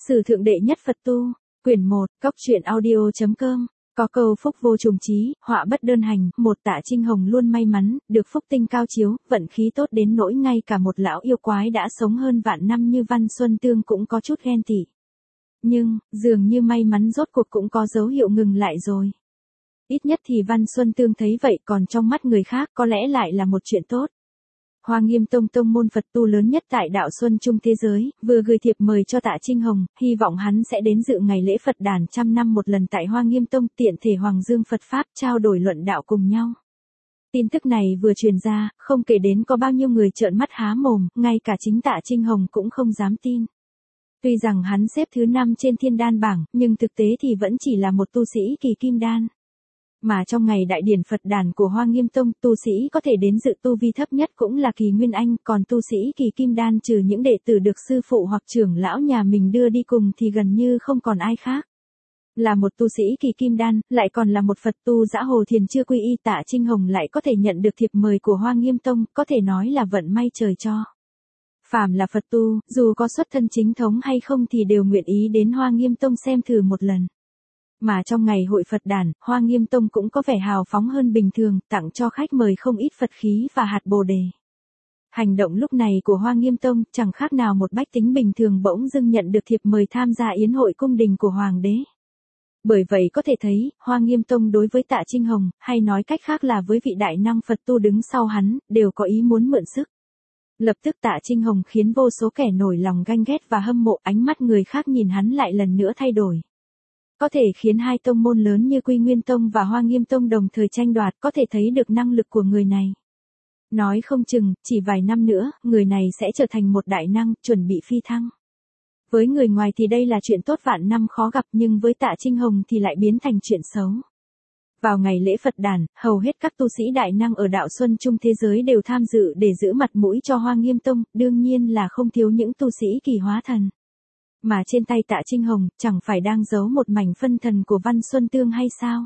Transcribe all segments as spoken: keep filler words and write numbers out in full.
Sử thượng đệ nhất Phật tu, quyển một, cốc truyện audio.com, có câu phúc vô trùng chí, họa bất đơn hành, một Tạ Trinh Hồng luôn may mắn, được phúc tinh cao chiếu, vận khí tốt đến nỗi ngay cả một lão yêu quái đã sống hơn vạn năm như Văn Xuân Tương cũng có chút ghen tị. Nhưng, dường như may mắn rốt cuộc cũng có dấu hiệu ngừng lại rồi. Ít nhất thì Văn Xuân Tương thấy vậy, còn trong mắt người khác có lẽ lại là một chuyện tốt. Hoa Nghiêm Tông tông môn Phật tu lớn nhất tại đạo Xuân Trung thế giới, vừa gửi thiệp mời cho Tạ Trinh Hồng, hy vọng hắn sẽ đến dự ngày lễ Phật đản trăm năm một lần tại Hoa Nghiêm Tông, tiện thể Hoàng Dương Phật Pháp trao đổi luận đạo cùng nhau. Tin tức này vừa truyền ra, không kể đến có bao nhiêu người trợn mắt há mồm, ngay cả chính Tạ Trinh Hồng cũng không dám tin. Tuy rằng hắn xếp thứ năm trên thiên đan bảng, nhưng thực tế thì vẫn chỉ là một tu sĩ kỳ kim đan. Mà trong ngày đại điển Phật đản của Hoa Nghiêm Tông, tu sĩ có thể đến dự tu vi thấp nhất cũng là kỳ Nguyên Anh, còn tu sĩ kỳ kim đan trừ những đệ tử được sư phụ hoặc trưởng lão nhà mình đưa đi cùng thì gần như không còn ai khác. Là một tu sĩ kỳ kim đan, lại còn là một Phật tu dã hồ thiền chưa quy y, Tạ Trinh Hồng lại có thể nhận được thiệp mời của Hoa Nghiêm Tông, có thể nói là vận may trời cho. Phàm là Phật tu, dù có xuất thân chính thống hay không thì đều nguyện ý đến Hoa Nghiêm Tông xem thử một lần. Mà trong ngày hội Phật đản, Hoa Nghiêm Tông cũng có vẻ hào phóng hơn bình thường, tặng cho khách mời không ít Phật khí và hạt bồ đề. Hành động lúc này của Hoa Nghiêm Tông chẳng khác nào một bách tính bình thường bỗng dưng nhận được thiệp mời tham gia yến hội cung đình của Hoàng đế. Bởi vậy có thể thấy, Hoa Nghiêm Tông đối với Tạ Trinh Hồng, hay nói cách khác là với vị đại năng Phật tu đứng sau hắn, đều có ý muốn mượn sức. Lập tức Tạ Trinh Hồng khiến vô số kẻ nổi lòng ganh ghét và hâm mộ, ánh mắt người khác nhìn hắn lại lần nữa thay đổi. Có thể khiến hai tông môn lớn như Quy Nguyên Tông và Hoa Nghiêm Tông đồng thời tranh đoạt, có thể thấy được năng lực của người này. Nói không chừng, chỉ vài năm nữa, người này sẽ trở thành một đại năng, chuẩn bị phi thăng. Với người ngoài thì đây là chuyện tốt vạn năm khó gặp, nhưng với Tạ Trinh Hồng thì lại biến thành chuyện xấu. Vào ngày lễ Phật đản, hầu hết các tu sĩ đại năng ở đạo Xuân Trung thế giới đều tham dự để giữ mặt mũi cho Hoa Nghiêm Tông, đương nhiên là không thiếu những tu sĩ kỳ hóa thần. Mà trên tay Tạ Trinh Hồng, chẳng phải đang giấu một mảnh phân thần của Văn Xuân Tương hay sao?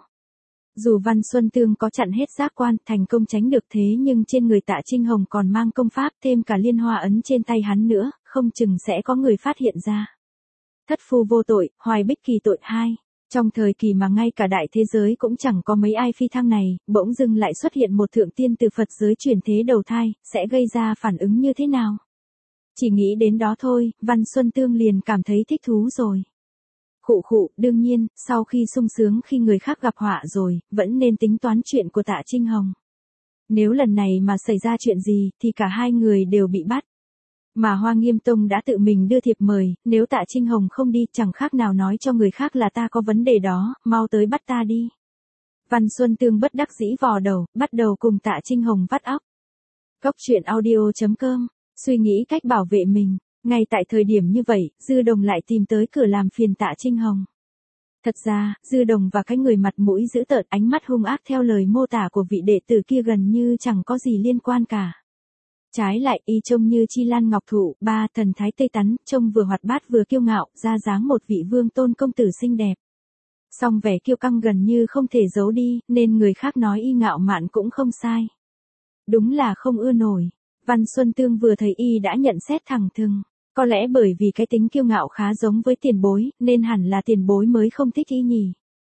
Dù Văn Xuân Tương có chặn hết giác quan, thành công tránh được thế nhưng trên người Tạ Trinh Hồng còn mang công pháp, thêm cả liên hoa ấn trên tay hắn nữa, không chừng sẽ có người phát hiện ra. Thất phu vô tội, hoài bích kỳ tội hai. Trong thời kỳ mà ngay cả đại thế giới cũng chẳng có mấy ai phi thăng này, bỗng dưng lại xuất hiện một thượng tiên từ Phật giới chuyển thế đầu thai, sẽ gây ra phản ứng như thế nào? Chỉ nghĩ đến đó thôi, Văn Xuân Tương liền cảm thấy thích thú rồi. Khụ khụ, đương nhiên, sau khi sung sướng khi người khác gặp họa rồi, vẫn nên tính toán chuyện của Tạ Trinh Hồng. Nếu lần này mà xảy ra chuyện gì, thì cả hai người đều bị bắt. Mà Hoa Nghiêm Tông đã tự mình đưa thiệp mời, nếu Tạ Trinh Hồng không đi, chẳng khác nào nói cho người khác là ta có vấn đề đó, mau tới bắt ta đi. Văn Xuân Tương bất đắc dĩ vò đầu, bắt đầu cùng Tạ Trinh Hồng vắt óc. Cốc truyện audio.com, suy nghĩ cách bảo vệ mình. Ngay tại thời điểm như vậy, Dư Đồng lại tìm tới cửa làm phiền Tạ Trinh Hồng. Thật ra, Dư Đồng và cái người mặt mũi dữ tợn, ánh mắt hung ác theo lời mô tả của vị đệ tử kia gần như chẳng có gì liên quan cả. Trái lại, y trông như chi lan ngọc thụ, ba thần thái tây tắn, trông vừa hoạt bát vừa kiêu ngạo, ra dáng một vị vương tôn công tử xinh đẹp. Song vẻ kiêu căng gần như không thể giấu đi, nên người khác nói y ngạo mạn cũng không sai. Đúng là không ưa nổi. Văn Xuân Tương vừa thấy y đã nhận xét thẳng thừng. Có lẽ bởi vì cái tính kiêu ngạo khá giống với tiền bối, nên hẳn là tiền bối mới không thích y nhỉ.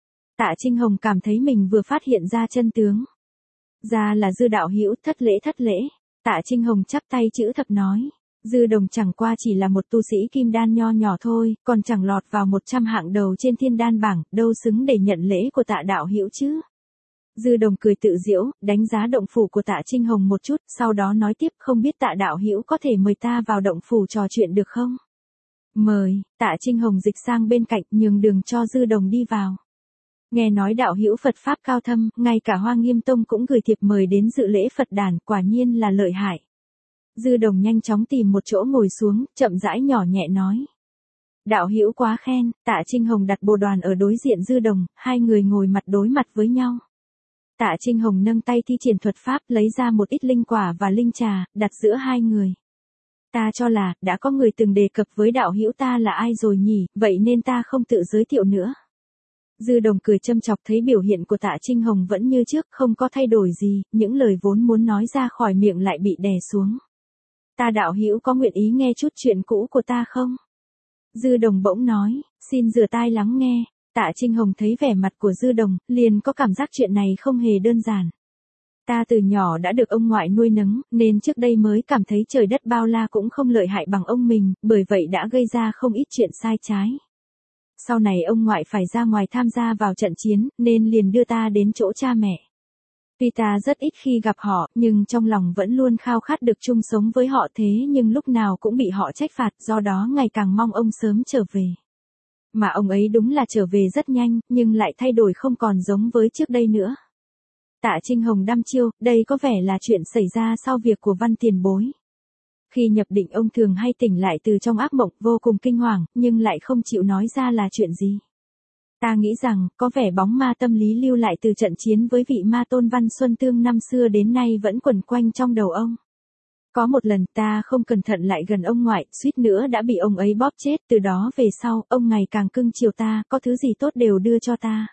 Tạ Trinh Hồng cảm thấy mình vừa phát hiện ra chân tướng. Ra là Dư đạo hữu, thất lễ thất lễ. Tạ Trinh Hồng chắp tay chữ thập nói. Dư Đồng chẳng qua chỉ là một tu sĩ kim đan nho nhỏ thôi, còn chẳng lọt vào một trăm hạng đầu trên thiên đan bảng, đâu xứng để nhận lễ của Tạ đạo hữu chứ. Dư Đồng cười tự giễu, đánh giá động phủ của Tạ Trinh Hồng một chút, sau đó nói tiếp, không biết Tạ đạo hữu có thể mời ta vào động phủ trò chuyện được không? Mời. Tạ Trinh Hồng dịch sang bên cạnh, nhường đường cho Dư Đồng đi vào. Nghe nói đạo hữu Phật pháp cao thâm, ngay cả Hoa Nghiêm Tông cũng gửi thiệp mời đến dự lễ Phật đản, quả nhiên là lợi hại. Dư Đồng nhanh chóng tìm một chỗ ngồi xuống, chậm rãi nhỏ nhẹ nói. Đạo hữu quá khen. Tạ Trinh Hồng đặt bồ đoàn ở đối diện Dư Đồng, hai người ngồi mặt đối mặt với nhau. Tạ Trinh Hồng nâng tay thi triển thuật pháp, lấy ra một ít linh quả và linh trà, đặt giữa hai người. Ta cho là, đã có người từng đề cập với đạo hữu ta là ai rồi nhỉ, vậy nên ta không tự giới thiệu nữa. Dư Đồng cười châm chọc, thấy biểu hiện của Tạ Trinh Hồng vẫn như trước, không có thay đổi gì, những lời vốn muốn nói ra khỏi miệng lại bị đè xuống. Ta đạo hữu có nguyện ý nghe chút chuyện cũ của ta không? Dư Đồng bỗng nói, xin rửa tai lắng nghe. Tạ Trinh Hồng thấy vẻ mặt của Dư Đồng, liền có cảm giác chuyện này không hề đơn giản. Ta từ nhỏ đã được ông ngoại nuôi nấng, nên trước đây mới cảm thấy trời đất bao la cũng không lợi hại bằng ông mình, bởi vậy đã gây ra không ít chuyện sai trái. Sau này ông ngoại phải ra ngoài tham gia vào trận chiến, nên liền đưa ta đến chỗ cha mẹ. Tuy ta rất ít khi gặp họ, nhưng trong lòng vẫn luôn khao khát được chung sống với họ, thế nhưng lúc nào cũng bị họ trách phạt, do đó ngày càng mong ông sớm trở về. Mà ông ấy đúng là trở về rất nhanh, nhưng lại thay đổi không còn giống với trước đây nữa. Tạ Trinh Hồng đăm chiêu, đây có vẻ là chuyện xảy ra sau việc của Văn tiền bối. Khi nhập định ông thường hay tỉnh lại từ trong ác mộng, vô cùng kinh hoàng, nhưng lại không chịu nói ra là chuyện gì. Ta nghĩ rằng, có vẻ bóng ma tâm lý lưu lại từ trận chiến với vị ma tôn Văn Xuân Tương năm xưa đến nay vẫn quẩn quanh trong đầu ông. Có một lần ta không cẩn thận lại gần ông ngoại, suýt nữa đã bị ông ấy bóp chết, từ đó về sau, ông ngày càng cưng chiều ta, có thứ gì tốt đều đưa cho ta.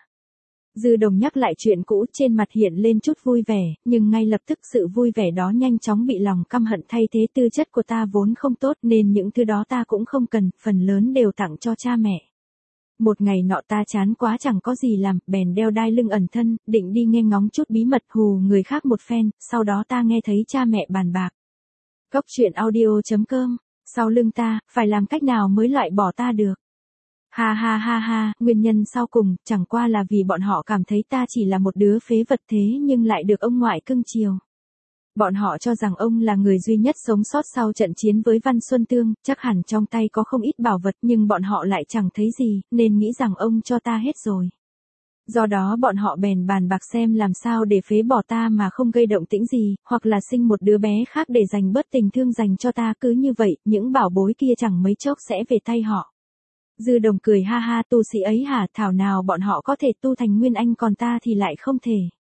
Dư Đồng nhắc lại chuyện cũ, trên mặt hiện lên chút vui vẻ, nhưng ngay lập tức sự vui vẻ đó nhanh chóng bị lòng căm hận thay thế, tư chất của ta vốn không tốt nên những thứ đó ta cũng không cần, phần lớn đều tặng cho cha mẹ. Một ngày nọ ta chán quá chẳng có gì làm, bèn đeo đai lưng ẩn thân, định đi nghe ngóng chút bí mật hù người khác một phen, sau đó ta nghe thấy cha mẹ bàn bạc. Cốc truyện audio chấm com, sau lưng ta, phải làm cách nào mới loại bỏ ta được. Ha ha ha ha, nguyên nhân sau cùng, chẳng qua là vì bọn họ cảm thấy ta chỉ là một đứa phế vật thế nhưng lại được ông ngoại cưng chiều. Bọn họ cho rằng ông là người duy nhất sống sót sau trận chiến với Văn Xuân Tương, chắc hẳn trong tay có không ít bảo vật nhưng bọn họ lại chẳng thấy gì, nên nghĩ rằng ông cho ta hết rồi. Do đó bọn họ bèn bàn bạc xem làm sao để phế bỏ ta mà không gây động tĩnh gì, hoặc là sinh một đứa bé khác để dành bớt tình thương dành cho ta, cứ như vậy, những bảo bối kia chẳng mấy chốc sẽ về tay họ. Dư Đồng cười ha ha, tu sĩ ấy hả, thảo nào bọn họ có thể tu thành nguyên anh còn ta thì lại không thể.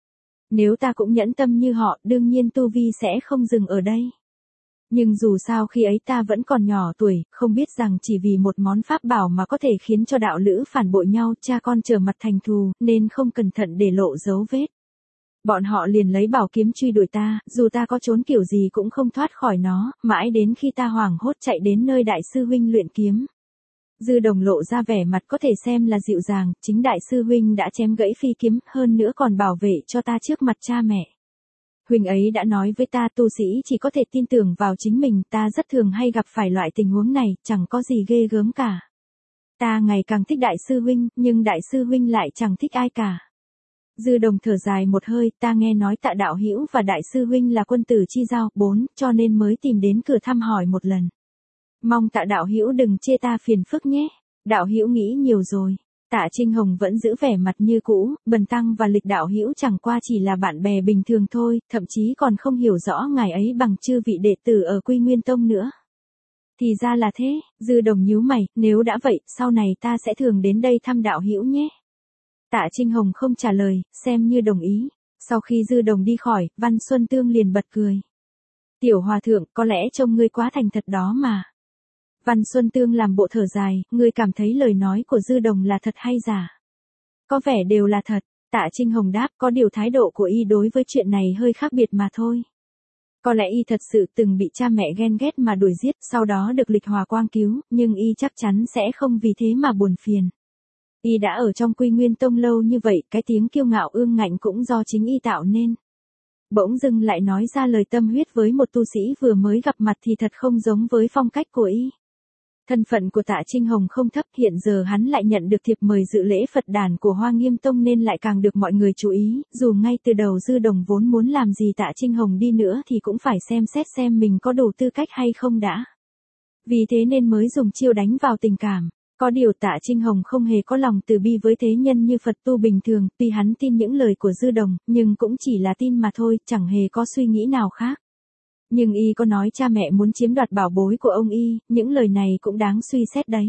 Nếu ta cũng nhẫn tâm như họ, đương nhiên tu vi sẽ không dừng ở đây. Nhưng dù sao khi ấy ta vẫn còn nhỏ tuổi, không biết rằng chỉ vì một món pháp bảo mà có thể khiến cho đạo lữ phản bội nhau, cha con trở mặt thành thù, nên không cẩn thận để lộ dấu vết. Bọn họ liền lấy bảo kiếm truy đuổi ta, dù ta có trốn kiểu gì cũng không thoát khỏi nó, mãi đến khi ta hoảng hốt chạy đến nơi đại sư huynh luyện kiếm. Dư Đồng lộ ra vẻ mặt có thể xem là dịu dàng, chính đại sư huynh đã chém gãy phi kiếm, hơn nữa còn bảo vệ cho ta trước mặt cha mẹ. Huynh ấy đã nói với ta tu sĩ chỉ có thể tin tưởng vào chính mình, ta rất thường hay gặp phải loại tình huống này, chẳng có gì ghê gớm cả. Ta ngày càng thích đại sư huynh, nhưng đại sư huynh lại chẳng thích ai cả. Dư Đồng thở dài một hơi, ta nghe nói Tạ đạo hữu và đại sư huynh là quân tử chi giao, bốn, cho nên mới tìm đến cửa thăm hỏi một lần. Mong Tạ đạo hữu đừng chê ta phiền phức nhé. Đạo hữu nghĩ nhiều rồi. Tạ Trinh Hồng vẫn giữ vẻ mặt như cũ, Bần tăng và Lịch đạo hữu chẳng qua chỉ là bạn bè bình thường thôi, thậm chí còn không hiểu rõ ngài ấy bằng chư vị đệ tử ở Quy Nguyên Tông nữa. Thì ra là thế, Dư Đồng nhíu mày, nếu đã vậy, sau này ta sẽ thường đến đây thăm đạo hữu nhé. Tạ Trinh Hồng không trả lời, xem như đồng ý. Sau khi Dư Đồng đi khỏi, Văn Xuân Tương liền bật cười. Tiểu hòa thượng, có lẽ trông ngươi quá thành thật đó mà. Văn Xuân Tương làm bộ thở dài, ngươi cảm thấy lời nói của Dư Đồng là thật hay giả? Có vẻ đều là thật. Tạ Trinh Hồng đáp, có điều thái độ của y đối với chuyện này hơi khác biệt mà thôi. Có lẽ y thật sự từng bị cha mẹ ghen ghét mà đuổi giết, sau đó được Lịch Hòa Quang cứu, nhưng y chắc chắn sẽ không vì thế mà buồn phiền. Y đã ở trong Quy Nguyên Tông lâu như vậy, cái tiếng kiêu ngạo ương ngạnh cũng do chính y tạo nên. Bỗng dưng lại nói ra lời tâm huyết với một tu sĩ vừa mới gặp mặt thì thật không giống với phong cách của y. Thân phận của Tạ Trinh Hồng không thấp, hiện giờ hắn lại nhận được thiệp mời dự lễ Phật đản của Hoa Nghiêm Tông nên lại càng được mọi người chú ý, dù ngay từ đầu Dư Đồng vốn muốn làm gì Tạ Trinh Hồng đi nữa thì cũng phải xem xét xem mình có đủ tư cách hay không đã. Vì thế nên mới dùng chiêu đánh vào tình cảm. Có điều Tạ Trinh Hồng không hề có lòng từ bi với thế nhân như Phật tu bình thường, tuy hắn tin những lời của Dư Đồng, nhưng cũng chỉ là tin mà thôi, chẳng hề có suy nghĩ nào khác. Nhưng y có nói cha mẹ muốn chiếm đoạt bảo bối của ông y, những lời này cũng đáng suy xét đấy.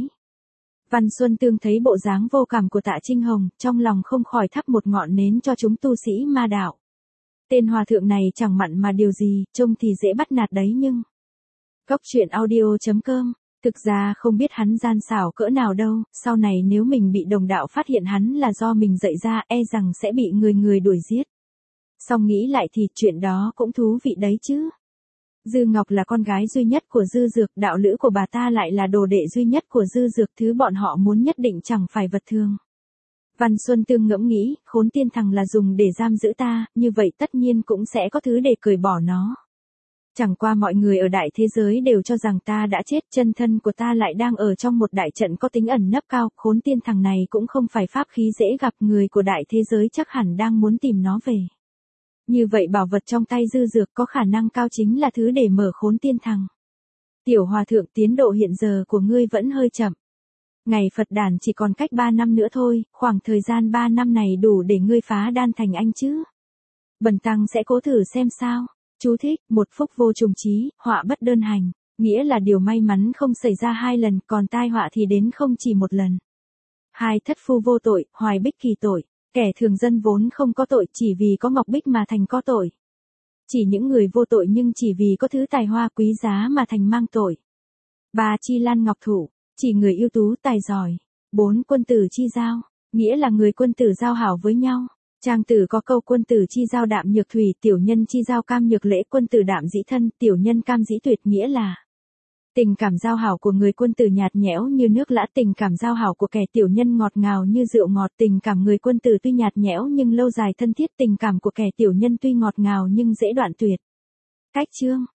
Văn Xuân Tương thấy bộ dáng vô cảm của Tạ Trinh Hồng, trong lòng không khỏi thắp một ngọn nến cho chúng tu sĩ ma đạo. Tên hòa thượng này chẳng mặn mà điều gì, trông thì dễ bắt nạt đấy nhưng... Cốc truyện audio chấm com, thực ra không biết hắn gian xảo cỡ nào đâu, sau này nếu mình bị đồng đạo phát hiện hắn là do mình dạy ra e rằng sẽ bị người người đuổi giết. Xong nghĩ lại thì chuyện đó cũng thú vị đấy chứ. Dư Ngọc là con gái duy nhất của Dư Dược, đạo lữ của bà ta lại là đồ đệ duy nhất của Dư Dược, thứ bọn họ muốn nhất định chẳng phải vật thường. Văn Xuân Tương ngẫm nghĩ, khốn tiên thằng là dùng để giam giữ ta, như vậy tất nhiên cũng sẽ có thứ để cởi bỏ nó. Chẳng qua mọi người ở đại thế giới đều cho rằng ta đã chết, chân thân của ta lại đang ở trong một đại trận có tính ẩn nấp cao, khốn tiên thằng này cũng không phải pháp khí dễ gặp, người của đại thế giới chắc hẳn đang muốn tìm nó về. Như vậy bảo vật trong tay Dư Dược có khả năng cao chính là thứ để mở khốn tiên thằng. Tiểu hòa thượng, tiến độ hiện giờ của ngươi vẫn hơi chậm. Ngày Phật đản chỉ còn cách ba năm nữa thôi, khoảng thời gian ba năm này đủ để ngươi phá đan thành anh chứ? Bần tăng sẽ cố thử xem sao. Chú thích, một phúc vô trùng chí, họa bất đơn hành, nghĩa là điều may mắn không xảy ra hai lần, còn tai họa thì đến không chỉ một lần. Hai, thất phu vô tội, hoài bích kỳ tội, kẻ thường dân vốn không có tội, chỉ vì có ngọc bích mà thành có tội. Chỉ những người vô tội nhưng chỉ vì có thứ tài hoa quý giá mà thành mang tội. Ba, chi lan ngọc thủ, chỉ người ưu tú tài giỏi. Bốn, quân tử chi giao, nghĩa là người quân tử giao hảo với nhau. Trang tử có câu quân tử chi giao đạm nhược thủy, tiểu nhân chi giao cam nhược lễ, quân tử đạm dĩ thân, tiểu nhân cam dĩ tuyệt, nghĩa là tình cảm giao hảo của người quân tử nhạt nhẽo như nước lã, tình cảm giao hảo của kẻ tiểu nhân ngọt ngào như rượu ngọt, tình cảm người quân tử tuy nhạt nhẽo nhưng lâu dài thân thiết, tình cảm của kẻ tiểu nhân tuy ngọt ngào nhưng dễ đoạn tuyệt. Cách chương